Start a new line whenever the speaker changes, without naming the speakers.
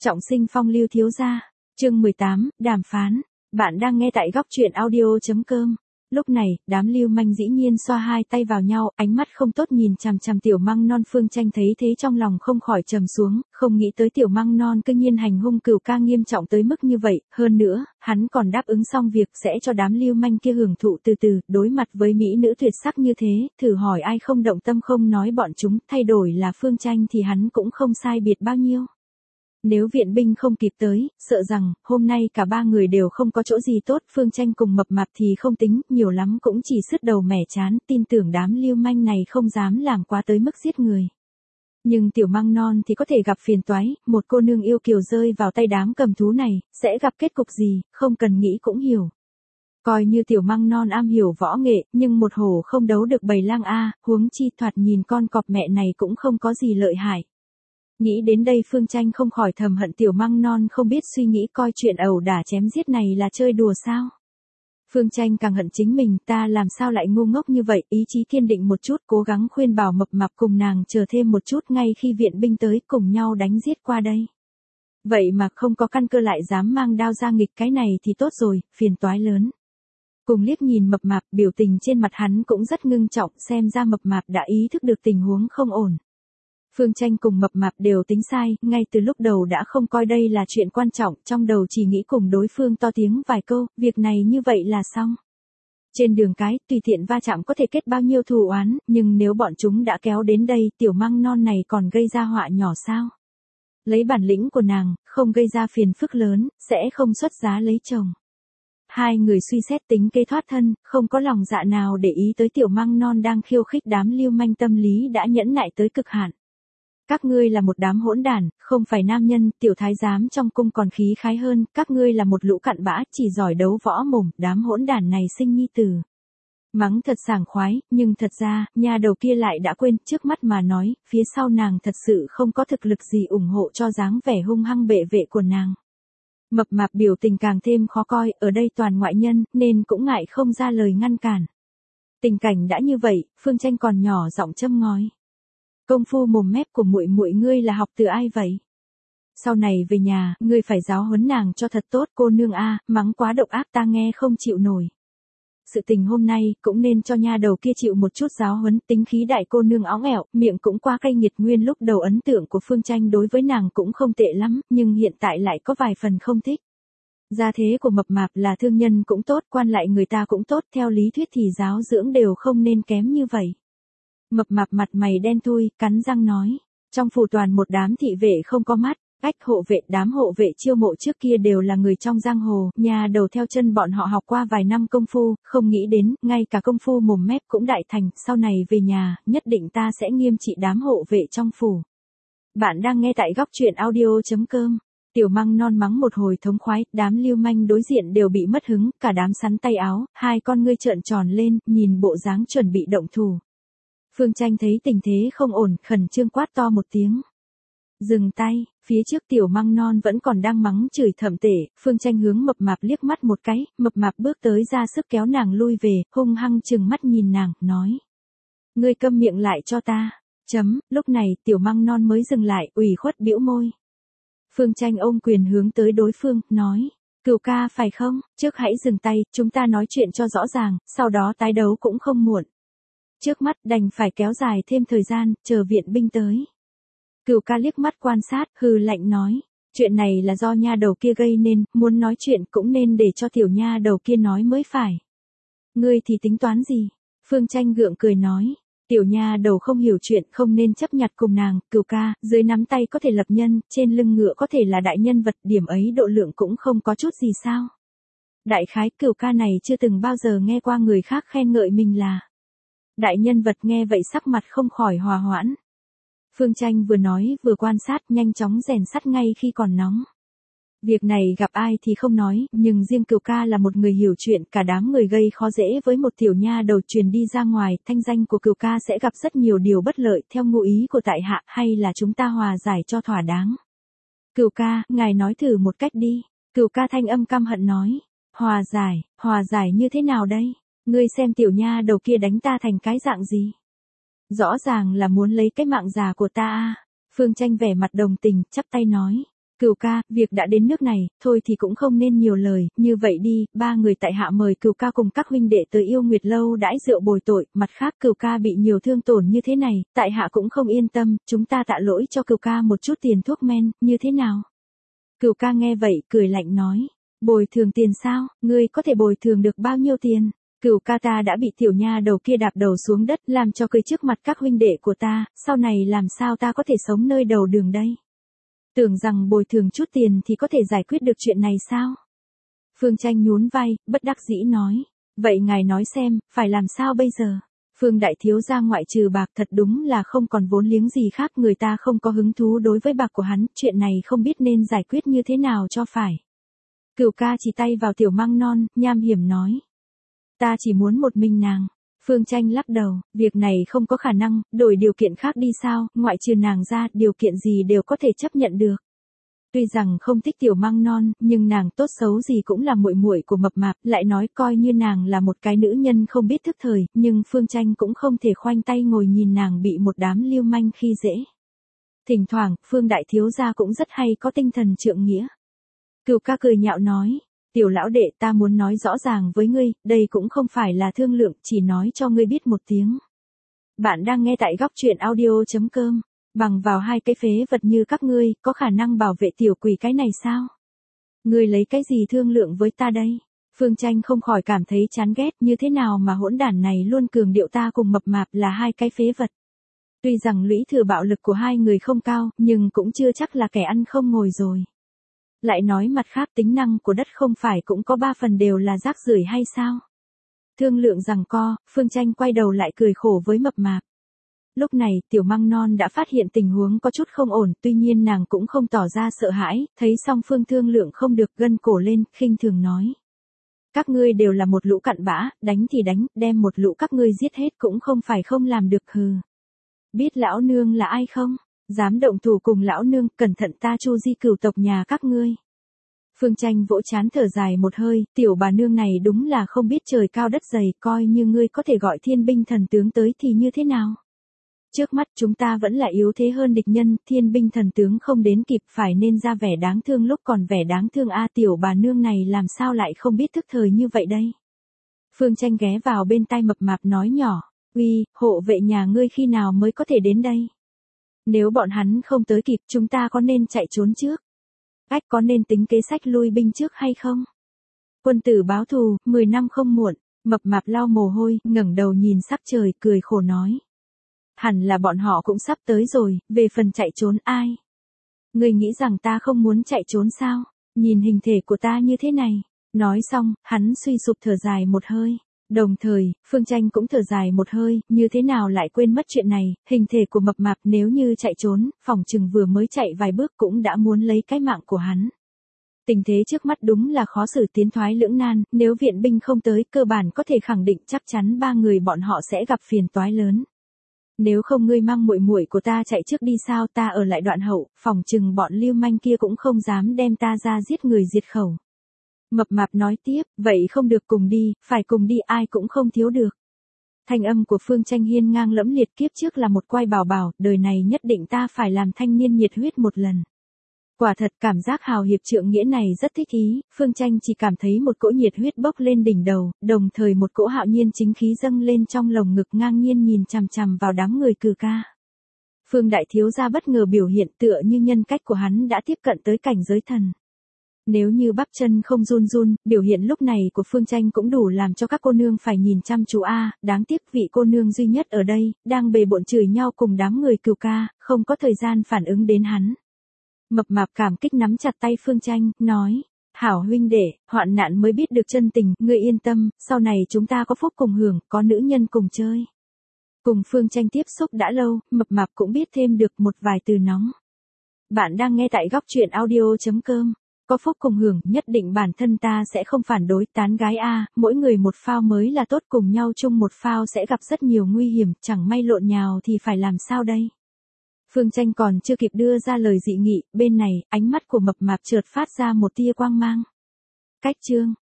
Trọng sinh phong lưu thiếu gia. Chương 18, đàm phán. Bạn đang nghe tại góc truyện audio.com. Lúc này, đám lưu manh dĩ nhiên xoa hai tay vào nhau, ánh mắt không tốt nhìn chằm chằm tiểu măng non. Phương Tranh thấy thế trong lòng không khỏi trầm xuống, không nghĩ tới tiểu măng non cư nhiên hành hung Cửu Ca nghiêm trọng tới mức như vậy, hơn nữa, hắn còn đáp ứng xong việc sẽ cho đám lưu manh kia hưởng thụ từ từ. Đối mặt với mỹ nữ tuyệt sắc như thế, thử hỏi ai không động tâm, không nói bọn chúng, thay đổi là Phương Tranh thì hắn cũng không sai biệt bao nhiêu. Nếu viện binh không kịp tới, sợ rằng, hôm nay cả ba người đều không có chỗ gì tốt. Phương Tranh cùng Mập Mạp thì không tính, nhiều lắm cũng chỉ sứt đầu mẻ chán, tin tưởng đám lưu manh này không dám làm quá tới mức giết người. Nhưng tiểu măng non thì có thể gặp phiền toái, một cô nương yêu kiều rơi vào tay đám cầm thú này, sẽ gặp kết cục gì, không cần nghĩ cũng hiểu. Coi như tiểu măng non am hiểu võ nghệ, nhưng một hổ không đấu được bầy lang a, huống chi thoạt nhìn con cọp mẹ này cũng không có gì lợi hại. Nghĩ đến đây Phương Tranh không khỏi thầm hận tiểu măng non không biết suy nghĩ, coi chuyện ẩu đả chém giết này là chơi đùa sao. Phương Tranh càng hận chính mình, ta làm sao lại ngu ngốc như vậy, ý chí kiên định một chút, cố gắng khuyên bảo Mập Mạp cùng nàng chờ thêm một chút, ngay khi viện binh tới cùng nhau đánh giết qua đây. Vậy mà không có căn cơ lại dám mang đao ra nghịch, cái này thì tốt rồi, phiền toái lớn. Cùng liếc nhìn Mập Mạp, biểu tình trên mặt hắn cũng rất ngưng trọng, xem ra Mập Mạp đã ý thức được tình huống không ổn. Phương Tranh cùng Mập Mạp đều tính sai, ngay từ lúc đầu đã không coi đây là chuyện quan trọng, trong đầu chỉ nghĩ cùng đối phương to tiếng vài câu, việc này như vậy là xong. Trên đường cái, tùy tiện va chạm có thể kết bao nhiêu thù oán, nhưng nếu bọn chúng đã kéo đến đây, tiểu măng non này còn gây ra họa nhỏ sao? Lấy bản lĩnh của nàng, không gây ra phiền phức lớn, sẽ không xuất giá lấy chồng. Hai người suy xét tính kế thoát thân, không có lòng dạ nào để ý tới tiểu măng non đang khiêu khích. Đám lưu manh tâm lý đã nhẫn nại tới cực hạn. Các ngươi là một đám hỗn đản, không phải nam nhân, tiểu thái giám trong cung còn khí khái hơn, các ngươi là một lũ cặn bã, chỉ giỏi đấu võ mồm, đám hỗn đản này sinh nhi tử. Mắng thật sảng khoái, nhưng thật ra, nha đầu kia lại đã quên, trước mắt mà nói, phía sau nàng thật sự không có thực lực gì ủng hộ cho dáng vẻ hung hăng bệ vệ của nàng. Mập Mạp biểu tình càng thêm khó coi, ở đây toàn ngoại nhân, nên cũng ngại không ra lời ngăn cản. Tình cảnh đã như vậy, Phương Tranh còn nhỏ giọng châm ngòi. Công phu mồm mép của muội muội ngươi là học từ ai vậy? Sau này về nhà, ngươi phải giáo huấn nàng cho thật tốt, cô nương a, mắng quá độc ác ta nghe không chịu nổi. Sự tình hôm nay, cũng nên cho nha đầu kia chịu một chút giáo huấn, tính khí đại cô nương óng ẻo, miệng cũng quá cay nghiệt. Nguyên lúc đầu ấn tượng của Phương Tranh đối với nàng cũng không tệ lắm, nhưng hiện tại lại có vài phần không thích. Gia thế của Mập Mạp là thương nhân cũng tốt, quan lại người ta cũng tốt, theo lý thuyết thì giáo dưỡng đều không nên kém như vậy. Mập Mạp mặt mày đen thui, cắn răng nói, trong phủ toàn một đám thị vệ không có mắt, hộ vệ, đám hộ vệ chiêu mộ trước kia đều là người trong giang hồ, nhà đầu theo chân bọn họ học qua vài năm công phu, không nghĩ đến, ngay cả công phu mồm mép cũng đại thành, sau này về nhà, nhất định ta sẽ nghiêm trị đám hộ vệ trong phủ. Bạn đang nghe tại góc truyện audio.com. Tiểu măng non mắng một hồi thống khoái, đám lưu manh đối diện đều bị mất hứng, cả đám sắn tay áo, hai con ngươi trợn tròn lên, nhìn bộ dáng chuẩn bị động thủ. Phương Tranh thấy tình thế không ổn, khẩn trương quát to một tiếng. Dừng tay, phía trước tiểu măng non vẫn còn đang mắng chửi thậm tệ, Phương Tranh hướng Mập Mạp liếc mắt một cái, Mập Mạp bước tới ra sức kéo nàng lui về, hung hăng trừng mắt nhìn nàng, nói. Ngươi câm miệng lại cho ta. Lúc này tiểu măng non mới dừng lại, ủy khuất bĩu môi. Phương Tranh ôm quyền hướng tới đối phương, nói. Cửu ca phải không, trước hãy dừng tay, chúng ta nói chuyện cho rõ ràng, sau đó tái đấu cũng không muộn. Trước mắt đành phải kéo dài thêm thời gian, chờ viện binh tới. Cửu ca liếc mắt quan sát, hừ lạnh nói. Chuyện này là do nha đầu kia gây nên, muốn nói chuyện cũng nên để cho tiểu nha đầu kia nói mới phải. Ngươi thì tính toán gì? Phương Tranh gượng cười nói. Tiểu nha đầu không hiểu chuyện, không nên chấp nhặt cùng nàng. Cửu ca, dưới nắm tay có thể lập nhân, trên lưng ngựa có thể là đại nhân vật, điểm ấy độ lượng cũng không có chút gì sao. Đại khái Cửu ca này chưa từng bao giờ nghe qua người khác khen ngợi mình là đại nhân vật, nghe vậy sắc mặt không khỏi hòa hoãn. Phương Tranh vừa nói vừa quan sát, nhanh chóng rèn sắt ngay khi còn nóng. Việc này gặp ai thì không nói, nhưng riêng Cửu ca là một người hiểu chuyện, cả đám người gây khó dễ với một tiểu nha đầu truyền đi ra ngoài, thanh danh của Cửu ca sẽ gặp rất nhiều điều bất lợi, theo ngụ ý của tại hạ, hay là chúng ta hòa giải cho thỏa đáng. Cửu ca, ngài nói thử một cách đi. Cửu ca thanh âm căm hận nói. Hòa giải như thế nào đây? Ngươi xem tiểu nha đầu kia đánh ta thành cái dạng gì? Rõ ràng là muốn lấy cái mạng già của ta a. Phương Tranh vẻ mặt đồng tình, chắp tay nói. Cửu ca, việc đã đến nước này, thôi thì cũng không nên nhiều lời, như vậy đi, ba người tại hạ mời Cửu ca cùng các huynh đệ tới Yêu Nguyệt lâu đãi rượu bồi tội, mặt khác Cửu ca bị nhiều thương tổn như thế này, tại hạ cũng không yên tâm, chúng ta tạ lỗi cho Cửu ca một chút tiền thuốc men, như thế nào? Cửu ca nghe vậy, cười lạnh nói, bồi thường tiền sao, ngươi có thể bồi thường được bao nhiêu tiền? Cửu ca, ta đã bị tiểu nha đầu kia đạp đầu xuống đất, làm cho cười trước mặt các huynh đệ của ta, sau này làm sao ta có thể sống nơi đầu đường đây? Tưởng rằng bồi thường chút tiền thì có thể giải quyết được chuyện này sao? Phương Tranh nhún vai, bất đắc dĩ nói. Vậy ngài nói xem, phải làm sao bây giờ? Phương đại thiếu gia ngoại trừ bạc thật đúng là không còn vốn liếng gì khác, người ta không có hứng thú đối với bạc của hắn, chuyện này không biết nên giải quyết như thế nào cho phải. Cửu ca chỉ tay vào tiểu măng non, nham hiểm nói. Ta chỉ muốn một mình nàng. Phương Tranh lắc đầu, việc này không có khả năng, đổi điều kiện khác đi sao, ngoại trừ nàng ra, điều kiện gì đều có thể chấp nhận được. Tuy rằng không thích tiểu măng non, nhưng nàng tốt xấu gì cũng là muội muội của Mập Mạp, lại nói coi như nàng là một cái nữ nhân không biết thức thời, nhưng Phương Tranh cũng không thể khoanh tay ngồi nhìn nàng bị một đám lưu manh khi dễ. Thỉnh thoảng, Phương đại thiếu gia cũng rất hay có tinh thần trượng nghĩa. Cửu ca cười nhạo nói. Tiểu lão đệ, ta muốn nói rõ ràng với ngươi, đây cũng không phải là thương lượng, chỉ nói cho ngươi biết một tiếng. Bạn đang nghe tại góc truyện audio.com. Bằng vào hai cái phế vật như các ngươi, có khả năng bảo vệ tiểu quỷ cái này sao? Ngươi lấy cái gì thương lượng với ta đây? Phương Tranh không khỏi cảm thấy chán ghét, như thế nào mà hỗn đản này luôn cường điệu ta cùng Mập Mạp là hai cái phế vật. Tuy rằng lũy thừa bạo lực của hai người không cao, nhưng cũng chưa chắc là kẻ ăn không ngồi rồi. Lại nói mặt khác, tính năng của đất không phải cũng có 3 phần đều là rác rưởi hay sao? Thương lượng giằng co, Phương Tranh quay đầu lại cười khổ với Mập Mạp. Lúc này, tiểu măng non đã phát hiện tình huống có chút không ổn, tuy nhiên nàng cũng không tỏ ra sợ hãi, thấy song phương thương lượng không được, gân cổ lên, khinh thường nói. Các ngươi đều là một lũ cặn bã, đánh thì đánh, đem một lũ các ngươi giết hết cũng không phải không làm được hừ. Biết lão nương là ai không? Dám động thủ cùng lão nương, cẩn thận ta chu di cửu tộc nhà các ngươi. Phương Tranh vỗ trán thở dài một hơi, tiểu bà nương này đúng là không biết trời cao đất dày, coi như ngươi có thể gọi thiên binh thần tướng tới thì như thế nào? Trước mắt chúng ta vẫn là yếu thế hơn địch nhân, thiên binh thần tướng không đến kịp, phải nên ra vẻ đáng thương lúc còn vẻ đáng thương a, tiểu bà nương này làm sao lại không biết thức thời như vậy đây? Phương Tranh ghé vào bên tai Mập Mạp nói nhỏ, uy, hộ vệ nhà ngươi khi nào mới có thể đến đây? Nếu bọn hắn không tới kịp, chúng ta có nên chạy trốn trước? Ách, có nên tính kế sách lui binh trước hay không? Quân tử báo thù, 10 năm không muộn. Mập Mạp lau mồ hôi, ngẩng đầu nhìn sắc trời, cười khổ nói. Hẳn là bọn họ cũng sắp tới rồi, về phần chạy trốn ai? Ngươi nghĩ rằng ta không muốn chạy trốn sao? Nhìn hình thể của ta như thế này. Nói xong, hắn suy sụp thở dài một hơi. Đồng thời, Phương Tranh cũng thở dài một hơi, như thế nào lại quên mất chuyện này, hình thể của Mập Mạp nếu như chạy trốn, phỏng chừng vừa mới chạy vài bước cũng đã muốn lấy cái mạng của hắn. Tình thế trước mắt đúng là khó xử, tiến thoái lưỡng nan, nếu viện binh không tới, cơ bản có thể khẳng định chắc chắn ba người bọn họ sẽ gặp phiền toái lớn. Nếu không ngươi mang muội muội của ta chạy trước đi sao, ta ở lại đoạn hậu, phỏng chừng bọn lưu manh kia cũng không dám đem ta ra giết người diệt khẩu. Mập Mạp nói tiếp, vậy không được cùng đi, phải cùng đi ai cũng không thiếu được. Thanh âm của Phương Tranh hiên ngang lẫm liệt, kiếp trước là một quai bảo bảo, đời này nhất định ta phải làm thanh niên nhiệt huyết một lần. Quả thật cảm giác hào hiệp trượng nghĩa này rất thích ý, Phương Tranh chỉ cảm thấy một cỗ nhiệt huyết bốc lên đỉnh đầu, đồng thời một cỗ hạo nhiên chính khí dâng lên trong lồng ngực, ngang nhiên nhìn chằm chằm vào đám người Cử ca. Phương đại thiếu gia bất ngờ biểu hiện, tựa như nhân cách của hắn đã tiếp cận tới cảnh giới thần. Nếu như bắp chân không run run, biểu hiện lúc này của Phương Tranh cũng đủ làm cho các cô nương phải nhìn chăm chú a, đáng tiếc vị cô nương duy nhất ở đây, đang bề bộn chửi nhau cùng đám người Cửu ca, không có thời gian phản ứng đến hắn. Mập Mạp cảm kích nắm chặt tay Phương Tranh, nói, hảo huynh đệ, hoạn nạn mới biết được chân tình, ngươi yên tâm, sau này chúng ta có phúc cùng hưởng, có nữ nhân cùng chơi. Cùng Phương Tranh tiếp xúc đã lâu, Mập Mạp cũng biết thêm được một vài từ nóng. Bạn đang nghe tại góc truyện audio.com. Có phúc cùng hưởng, nhất định bản thân ta sẽ không phản đối, tán gái a, mỗi người một phao mới là tốt, cùng nhau chung một phao sẽ gặp rất nhiều nguy hiểm, chẳng may lộn nhào thì phải làm sao đây? Phương Tranh còn chưa kịp đưa ra lời dị nghị, bên này, ánh mắt của Mập Mạp chợt phát ra một tia quang mang. Cách chương